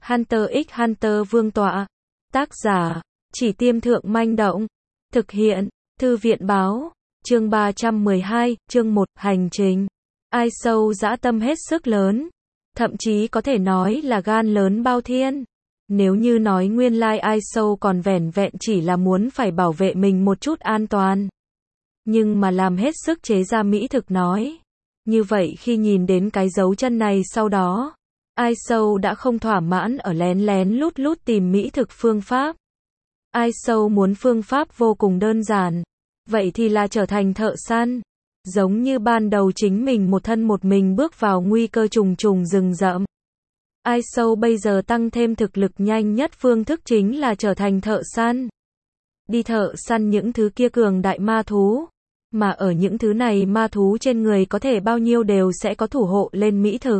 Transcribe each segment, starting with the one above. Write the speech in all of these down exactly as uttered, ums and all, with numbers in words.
Hunter x Hunter Vương tọa. Tác giả, Chỉ Tiêm Thượng Manh Động. Thực hiện, Thư viện Báo. Chương ba trăm mười hai, chương một, hành trình. Ai Sâu dã tâm hết sức lớn. Thậm chí có thể nói là gan lớn bao thiên. Nếu như nói nguyên lai Ai Sâu còn vẻn vẹn chỉ là muốn phải bảo vệ mình một chút an toàn. Nhưng mà làm hết sức chế ra mỹ thực nói. Như vậy khi nhìn đến cái dấu chân này sau đó, Ai Sâu đã không thỏa mãn ở lén lén lút lút tìm mỹ thực phương pháp. Ai Sâu muốn phương pháp vô cùng đơn giản. Vậy thì là trở thành thợ săn. Giống như ban đầu chính mình một thân một mình bước vào nguy cơ trùng trùng rừng rậm. Ai Sâu bây giờ tăng thêm thực lực nhanh nhất phương thức chính là trở thành thợ săn. Đi thợ săn những thứ kia cường đại ma thú. Mà ở những thứ này ma thú trên người có thể bao nhiêu đều sẽ có thủ hộ lên mỹ thực.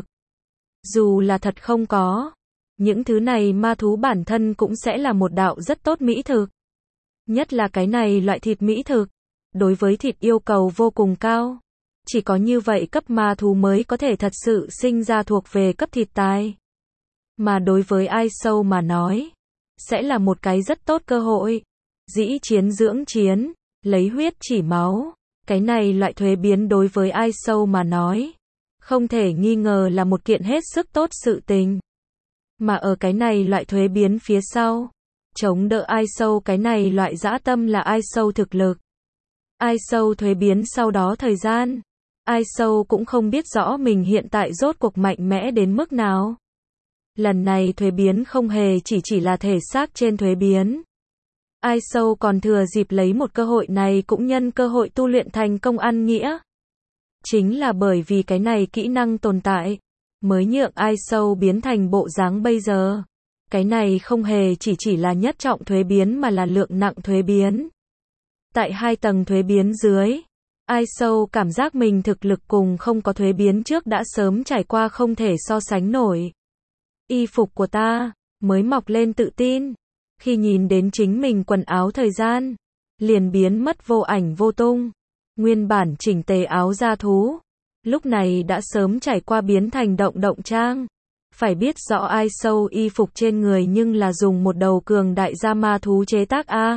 Dù là thật không có. Những thứ này ma thú bản thân cũng sẽ là một đạo rất tốt mỹ thực. Nhất là cái này loại thịt mỹ thực. Đối với thịt yêu cầu vô cùng cao. Chỉ có như vậy cấp ma thú mới có thể thật sự sinh ra thuộc về cấp thịt tài. Mà đối với Ai Sâu mà nói, sẽ là một cái rất tốt cơ hội. Dĩ chiến dưỡng chiến, lấy huyết chỉ máu. Cái này loại thuế biến đối với Ai Sâu mà nói, không thể nghi ngờ là một kiện hết sức tốt sự tình. Mà ở cái này loại thuế biến phía sau, chống đỡ Ai Sâu cái này loại dã tâm là Ai Sâu thực lực. Ai Sâu thuế biến sau đó thời gian, Ai Sâu cũng không biết rõ mình hiện tại rốt cuộc mạnh mẽ đến mức nào. Lần này thuế biến không hề chỉ chỉ là thể xác trên thuế biến. Ai Sâu còn thừa dịp lấy một cơ hội này cũng nhân cơ hội tu luyện thành công ăn nghĩa. Chính là bởi vì cái này kỹ năng tồn tại, mới nhượng Ai Sâu biến thành bộ dáng bây giờ. Cái này không hề chỉ chỉ là nhất trọng thuế biến mà là lượng nặng thuế biến. Tại hai tầng thuế biến dưới, Ai Sâu cảm giác mình thực lực cùng không có thuế biến trước đã sớm trải qua không thể so sánh nổi. Y phục của ta, mới mọc lên tự tin. Khi nhìn đến chính mình quần áo thời gian, liền biến mất vô ảnh vô tung. Nguyên bản chỉnh tề áo da thú, lúc này đã sớm trải qua biến thành động động trang. Phải biết rõ Ai Sâu y phục trên người nhưng là dùng một đầu cường đại da ma thú chế tác a.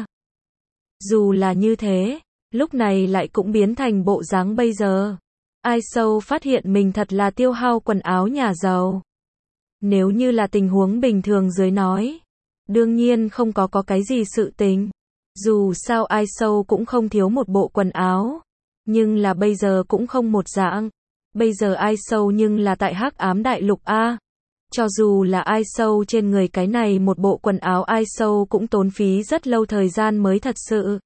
Dù là như thế, lúc này lại cũng biến thành bộ dáng bây giờ. Ai Sâu phát hiện mình thật là tiêu hao quần áo nhà giàu. Nếu như là tình huống bình thường dưới nói, đương nhiên không có có cái gì sự tình. Dù sao Ai Sâu cũng không thiếu một bộ quần áo. Nhưng là bây giờ cũng không một dạng. Bây giờ Ai Sâu nhưng là tại Hắc Ám Đại Lục A. Cho dù là Ai Sâu trên người cái này một bộ quần áo Ai Sâu cũng tốn phí rất lâu thời gian mới thật sự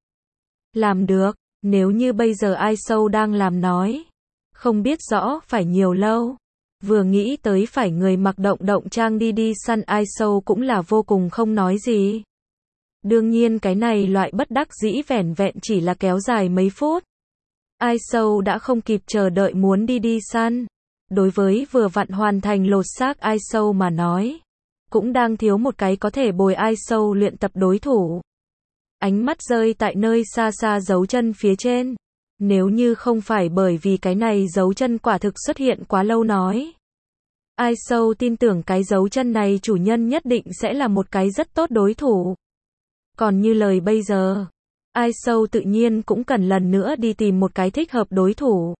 làm được. Nếu như bây giờ Ai Sâu đang làm nói, không biết rõ phải nhiều lâu. Vừa nghĩ tới phải người mặc động động trang đi đi săn Ai Sâu cũng là vô cùng không nói gì. Đương nhiên cái này loại bất đắc dĩ vẻn vẹn chỉ là kéo dài mấy phút. Ai Sâu đã không kịp chờ đợi muốn đi đi săn. Đối với vừa vặn hoàn thành lột xác Ai Sâu mà nói, cũng đang thiếu một cái có thể bồi Ai Sâu luyện tập đối thủ. Ánh mắt rơi tại nơi xa xa dấu chân phía trên. Nếu như không phải bởi vì cái này dấu chân quả thực xuất hiện quá lâu nói, Ai Sâu tin tưởng cái dấu chân này chủ nhân nhất định sẽ là một cái rất tốt đối thủ. Còn như lời bây giờ, Ai Sâu tự nhiên cũng cần lần nữa đi tìm một cái thích hợp đối thủ.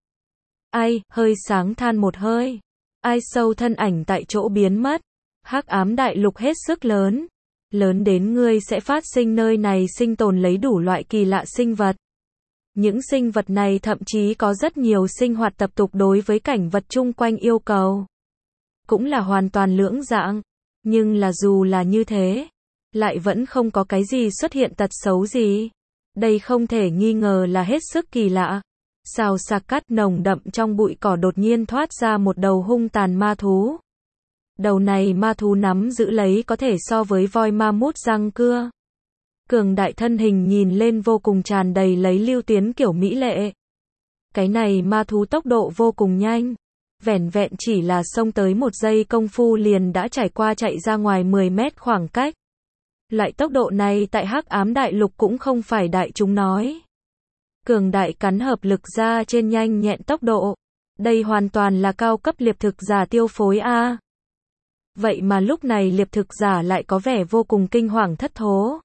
Ai, hơi sáng than một hơi. Ai Sâu thân ảnh tại chỗ biến mất. Hắc Ám Đại Lục hết sức lớn. Lớn đến ngươi sẽ phát sinh nơi này sinh tồn lấy đủ loại kỳ lạ sinh vật. Những sinh vật này thậm chí có rất nhiều sinh hoạt tập tục đối với cảnh vật chung quanh yêu cầu. Cũng là hoàn toàn lưỡng dạng. Nhưng là dù là như thế, lại vẫn không có cái gì xuất hiện tật xấu gì. Đây không thể nghi ngờ là hết sức kỳ lạ. Xào xạc cát nồng đậm trong bụi cỏ đột nhiên thoát ra một đầu hung tàn ma thú. Đầu này ma thú nắm giữ lấy có thể so với voi ma mút răng cưa. Cường đại thân hình nhìn lên vô cùng tràn đầy lấy lưu tiến kiểu mỹ lệ. Cái này ma thú tốc độ vô cùng nhanh. Vẻn vẹn chỉ là xông tới một giây công phu liền đã trải qua chạy ra ngoài mười mét khoảng cách. Loại tốc độ này tại Hắc Ám Đại Lục cũng không phải đại chúng nói. Cường đại cắn hợp lực ra trên nhanh nhẹn tốc độ. Đây hoàn toàn là cao cấp liệp thực giả tiêu phối A. Vậy mà lúc này liệp thực giả lại có vẻ vô cùng kinh hoàng thất thố.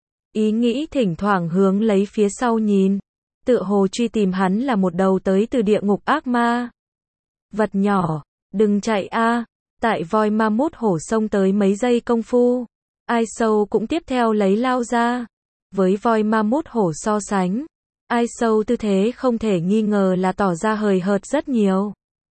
Ý nghĩ thỉnh thoảng hướng lấy phía sau nhìn, tựa hồ truy tìm hắn là một đầu tới từ địa ngục ác ma. Vật nhỏ, đừng chạy a. Tại voi ma mút hổ xông tới mấy giây công phu, Ai Sâu cũng tiếp theo lấy lao ra. Với voi ma mút hổ so sánh, Ai Sâu tư thế không thể nghi ngờ là tỏ ra hời hợt rất nhiều.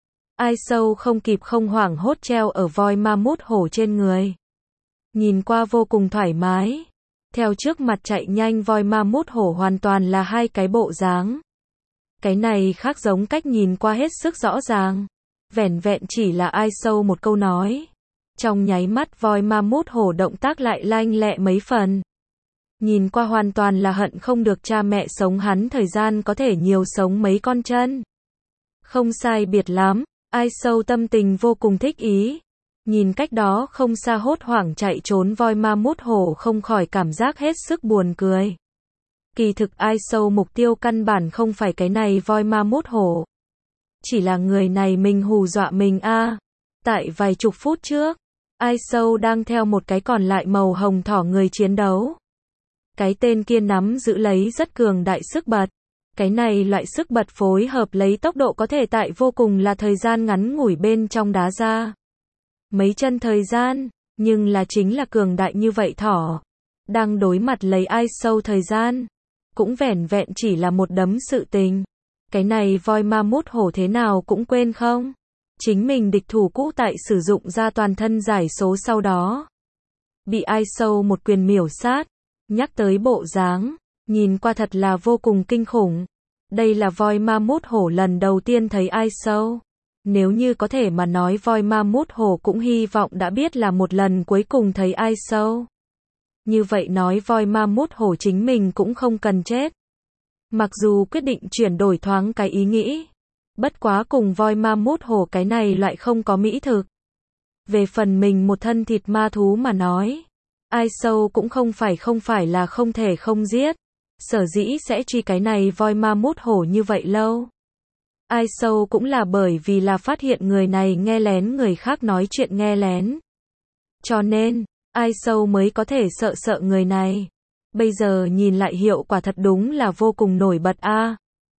Ai Sâu không kịp không hoảng hốt treo ở voi ma mút hổ trên người. Nhìn qua vô cùng thoải mái. Theo trước mặt chạy nhanh voi ma mút hổ hoàn toàn là hai cái bộ dáng. Cái này khác giống cách nhìn qua hết sức rõ ràng. Vẻn vẹn chỉ là Ai Sâu một câu nói. Trong nháy mắt voi ma mút hổ động tác lại lanh lẹ mấy phần. Nhìn qua hoàn toàn là hận không được cha mẹ sống hắn thời gian có thể nhiều sống mấy con chân. Không sai biệt lắm, Ai Sâu tâm tình vô cùng thích ý. Nhìn cách đó không xa hốt hoảng chạy trốn voi ma mút hổ không khỏi cảm giác hết sức buồn cười. Kỳ thực Ai Sâu mục tiêu căn bản không phải cái này voi ma mút hổ. Chỉ là người này mình hù dọa mình a. À. Tại vài chục phút trước, Ai Sâu đang theo một cái còn lại màu hồng thỏ người chiến đấu. Cái tên kia nắm giữ lấy rất cường đại sức bật. Cái này loại sức bật phối hợp lấy tốc độ có thể tại vô cùng là thời gian ngắn ngủi bên trong đá ra. Mấy chân thời gian, nhưng là chính là cường đại như vậy thỏ. Đang đối mặt lấy Ai Sâu thời gian. Cũng vẻn vẹn chỉ là một đấm sự tình. Cái này voi ma mút hổ thế nào cũng quên không? Chính mình địch thủ cũ tại sử dụng ra toàn thân giải số sau đó. Bị Ai Sâu một quyền miểu sát. Nhắc tới bộ dáng, nhìn qua thật là vô cùng kinh khủng. Đây là voi ma mút hổ lần đầu tiên thấy Ai Sâu. Nếu như có thể mà nói voi ma mút hổ cũng hy vọng đã biết là một lần cuối cùng thấy Ai Sâu. Như vậy nói voi ma mút hổ chính mình cũng không cần chết. Mặc dù quyết định chuyển đổi thoáng cái ý nghĩ. Bất quá cùng voi ma mút hổ cái này lại không có mỹ thực. Về phần mình một thân thịt ma thú mà nói. Ai Sâu cũng không phải không phải là không thể không giết. Sở dĩ sẽ truy cái này voi ma mút hổ như vậy lâu. Ai Sâu cũng là bởi vì là phát hiện người này nghe lén người khác nói chuyện nghe lén. Cho nên, Ai Sâu mới có thể sợ sợ người này. Bây giờ nhìn lại hiệu quả thật đúng là vô cùng nổi bật a.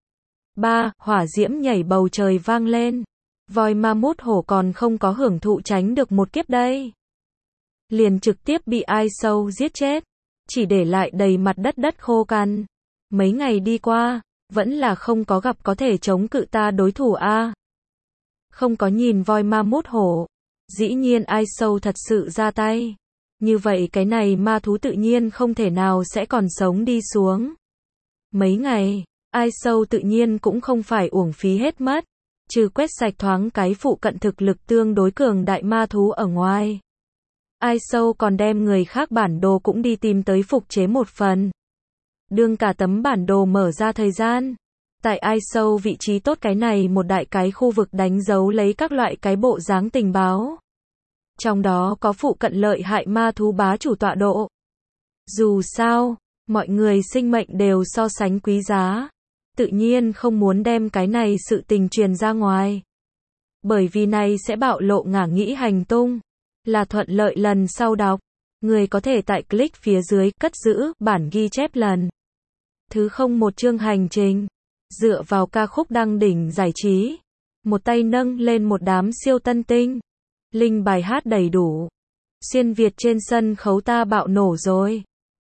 ba. Hỏa diễm nhảy bầu trời vang lên. Voi ma mút hổ còn không có hưởng thụ tránh được một kiếp đây. Liền trực tiếp bị Ai Sâu giết chết. Chỉ để lại đầy mặt đất đất khô cằn. Mấy ngày đi qua, vẫn là không có gặp có thể chống cự ta đối thủ a. Không có nhìn voi ma mút hổ. Dĩ nhiên Ai Sâu thật sự ra tay. Như vậy cái này ma thú tự nhiên không thể nào sẽ còn sống đi xuống. Mấy ngày, Ai Sâu tự nhiên cũng không phải uổng phí hết mất. Trừ quét sạch thoáng cái phụ cận thực lực tương đối cường đại ma thú ở ngoài. Ai Sâu còn đem người khác bản đồ cũng đi tìm tới phục chế một phần. Đương cả tấm bản đồ mở ra thời gian. Tại Ai Sâu vị trí tốt cái này một đại cái khu vực đánh dấu lấy các loại cái bộ dáng tình báo. Trong đó có phụ cận lợi hại ma thú bá chủ tọa độ. Dù sao, mọi người sinh mệnh đều so sánh quý giá. Tự nhiên không muốn đem cái này sự tình truyền ra ngoài. Bởi vì này sẽ bạo lộ ngả nghĩ hành tung. Là thuận lợi lần sau đọc. Người có thể tại click phía dưới cất giữ bản ghi chép lần thứ không một chương hành trình. Dựa vào ca khúc đăng đỉnh giải trí. Một tay nâng lên một đám siêu tân tinh. Linh bài hát đầy đủ. Xuyên Việt trên sân khấu ta bạo nổ rồi.